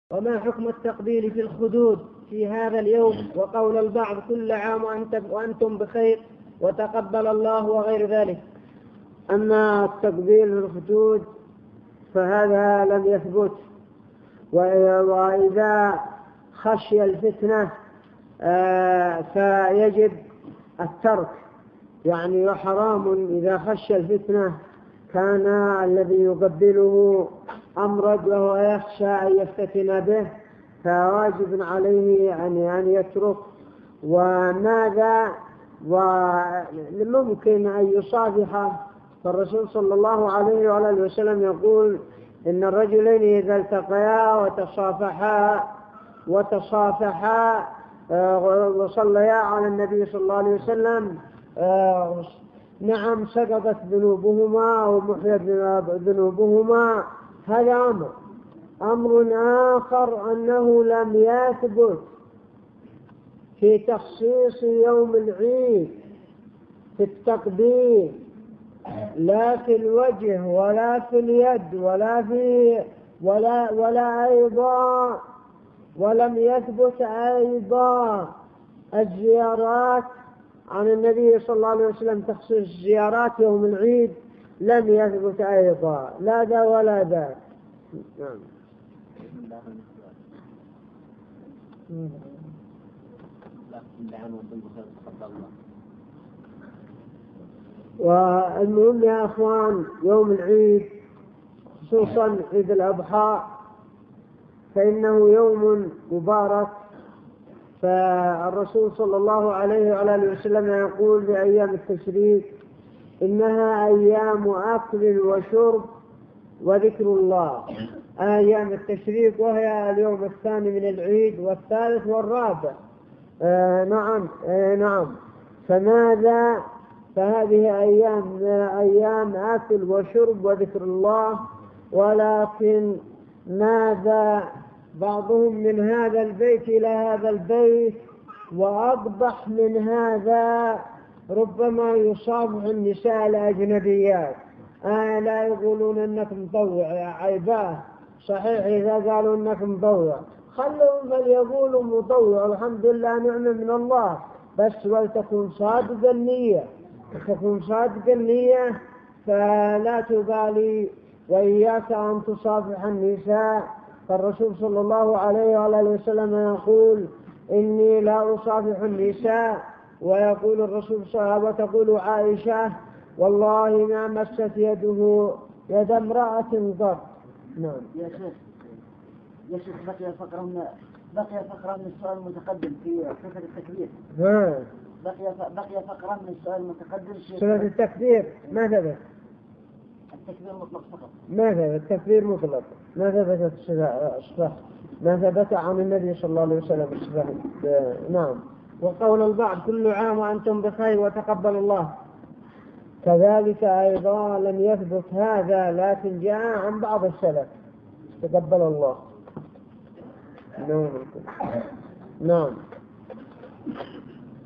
وما حكم التقبيل في الخدود في هذا اليوم، وقول البعض كل عام وأنتم بخير وتقبل الله وغير ذلك؟ أما التقبيل في الخدود فهذا لم يثبت، وإذا خشي الفتنة فيجب الترك، يعني وحرام إذا خشي الفتنة كان الذي يقبله أمرد وهو يخشى أن يفتتن به فواجب عليه أن يترك. وماذا وممكن أن يصافحه، فالرسول صلى الله عليه وآله وسلم يقول إن الرجلين إذا التقيا وتصافحا وصليا على النبي صلى الله عليه وسلم نعم سقطت ذنوبهما ومحيت ذنوبهما. هذا أمر آخر أنه لم يثبت في تخصيص يوم العيد في التقبيل، لا في الوجه ولا في اليد ولا أيضا، ولم يثبت أيضا الزيارات عن النبي صلى الله عليه وسلم. تخصيص زيارات يوم العيد لم يثبت أيضا، لا ذا ولا ذا. نعم. والمهم يا أخوان يوم العيد خصوصا عيد الأضحى فإنه يوم مبارك، فالرسول صلى الله عليه وآله وسلم يقول بأيام التشريق إنها أيام أكل وشرب وذكر الله. أيام التشريق وهي اليوم الثاني من العيد والثالث والرابع. نعم. فماذا؟ فهذه أيام أكل وشرب وذكر الله، ولكن ماذا؟ بعضهم من هذا البيت إلى هذا البيت، وأقبح من هذا ربما يصافح النساء الأجنبيات. لا يقولون أنك مطوع يا عيباه، صحيح إذا قالوا أنك مطوع خلهم فليقولوا مطوع، الحمد لله نعمة من الله، بس ولتكون صادق النية فلا تبالي. وإياك أن تصافح النساء، فالرسول صلى الله عليه وآله وسلم يقول إني لا أصافح النساء، ويقول الرسول صلى الله عليه وسلم وتقول عائشة والله ما مست يده يد امرأة قط. نعم. يا شيخ بقي فقرة من السؤال المتقدم في صفة التكبير. بقي فقرة من السؤال المتقدم في صفة التكبير. ما ثبت التكبير مطلق فقط. ما ثبت التكبير مطلق، ما ثبت الصفة، ما ثبت عن النبي صلى الله عليه وسلم الصفة. نعم. وقول البعض كل عام وأنتم بخير وتقبل الله، كذلك أيضا لم يثبت هذا، لكن جاء عن بعض السلف تقبل الله. نعم.